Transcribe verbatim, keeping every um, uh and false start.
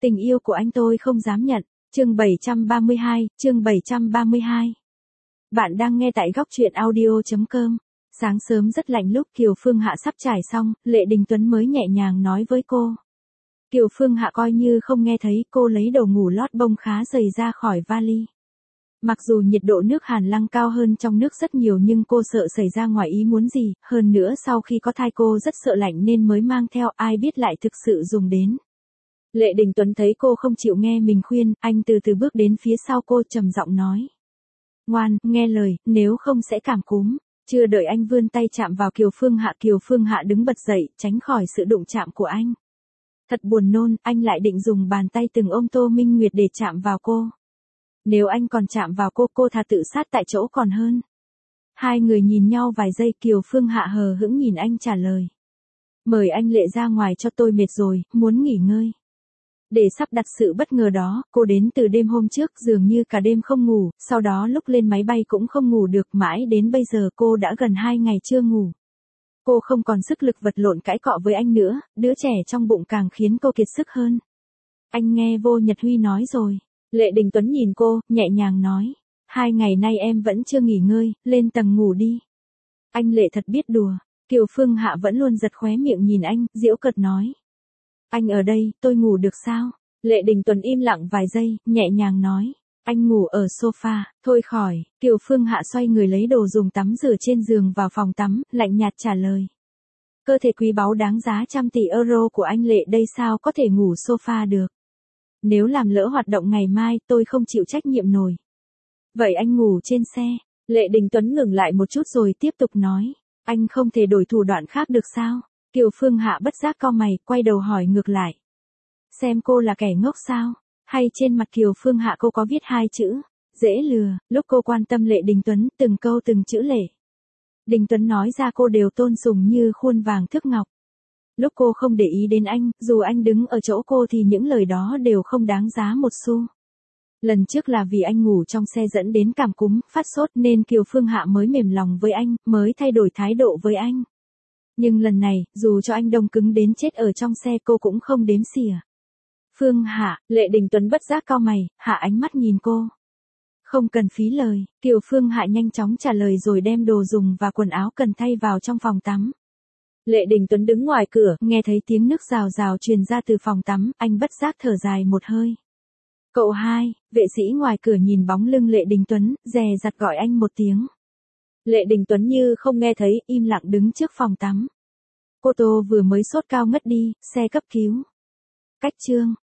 Tình yêu của anh tôi không dám nhận. Chương bảy trăm ba mươi hai, chương bảy trăm ba mươi hai. Bạn đang nghe tại góc truyện audio chấm com. Sáng sớm rất lạnh lúc Kiều Phương Hạ sắp trải xong, Lệ Đình Tuấn mới nhẹ nhàng nói với cô. Kiều Phương Hạ coi như không nghe thấy, cô lấy đồ ngủ lót bông khá dày ra khỏi vali. Mặc dù nhiệt độ nước Hàn Lăng cao hơn trong nước rất nhiều nhưng cô sợ xảy ra ngoài ý muốn gì, hơn nữa sau khi có thai cô rất sợ lạnh nên mới mang theo, ai biết lại thực sự dùng đến. Lệ Đình Tuấn thấy cô không chịu nghe mình khuyên, anh từ từ bước đến phía sau cô trầm giọng nói. Ngoan, nghe lời, nếu không sẽ cảm cúm. Chưa đợi anh vươn tay chạm vào Kiều Phương Hạ, Kiều Phương Hạ đứng bật dậy, tránh khỏi sự đụng chạm của anh. Thật buồn nôn, anh lại định dùng bàn tay từng ôm Tô Minh Nguyệt để chạm vào cô. Nếu anh còn chạm vào cô, cô thà tự sát tại chỗ còn hơn. Hai người nhìn nhau vài giây, Kiều Phương Hạ hờ hững nhìn anh trả lời. Mời anh Lệ ra ngoài cho tôi mệt rồi, muốn nghỉ ngơi. Để sắp đặt sự bất ngờ đó, cô đến từ đêm hôm trước dường như cả đêm không ngủ, sau đó lúc lên máy bay cũng không ngủ được, mãi đến bây giờ cô đã gần hai ngày chưa ngủ. Cô không còn sức lực vật lộn cãi cọ với anh nữa, đứa trẻ trong bụng càng khiến cô kiệt sức hơn. Anh nghe Vô Nhật Huy nói rồi. Lệ Đình Tuấn nhìn cô, nhẹ nhàng nói. Hai ngày nay em vẫn chưa nghỉ ngơi, lên tầng ngủ đi. Anh Lệ thật biết đùa. Kiều Phương Hạ vẫn luôn giật khóe miệng nhìn anh, giễu cợt nói. Anh ở đây, tôi ngủ được sao? Lệ Đình Tuấn im lặng vài giây, nhẹ nhàng nói. Anh ngủ ở sofa, thôi khỏi. Kiều Phương Hạ xoay người lấy đồ dùng tắm rửa trên giường vào phòng tắm, lạnh nhạt trả lời. Cơ thể quý báu đáng giá trăm tỷ euro của anh Lệ đây sao có thể ngủ sofa được? Nếu làm lỡ hoạt động ngày mai, tôi không chịu trách nhiệm nổi. Vậy anh ngủ trên xe. Lệ Đình Tuấn ngừng lại một chút rồi tiếp tục nói. Anh không thể đổi thủ đoạn khác được sao? Kiều Phương Hạ bất giác cau mày, quay đầu hỏi ngược lại. Xem cô là kẻ ngốc sao? Hay trên mặt Kiều Phương Hạ cô có viết hai chữ, dễ lừa, lúc cô quan tâm Lệ Đình Tuấn, từng câu từng chữ Lệ Đình Tuấn nói ra cô đều tôn sùng như khuôn vàng thước ngọc. Lúc cô không để ý đến anh, dù anh đứng ở chỗ cô thì những lời đó đều không đáng giá một xu. Lần trước là vì anh ngủ trong xe dẫn đến cảm cúm, phát sốt nên Kiều Phương Hạ mới mềm lòng với anh, mới thay đổi thái độ với anh. Nhưng lần này, dù cho anh đông cứng đến chết ở trong xe cô cũng không đếm xỉa. Phương Hạ, Lệ Đình Tuấn bất giác cau mày, hạ ánh mắt nhìn cô. Không cần phí lời, Kiều Phương Hạ nhanh chóng trả lời rồi đem đồ dùng và quần áo cần thay vào trong phòng tắm. Lệ Đình Tuấn đứng ngoài cửa, nghe thấy tiếng nước rào rào truyền ra từ phòng tắm, anh bất giác thở dài một hơi. Cậu hai, vệ sĩ ngoài cửa nhìn bóng lưng Lệ Đình Tuấn, dè dặt gọi anh một tiếng. Lệ Đình Tuấn như không nghe thấy, im lặng đứng trước phòng tắm. Cô Tô vừa mới sốt cao ngất đi, xe cấp cứu. Cách chương.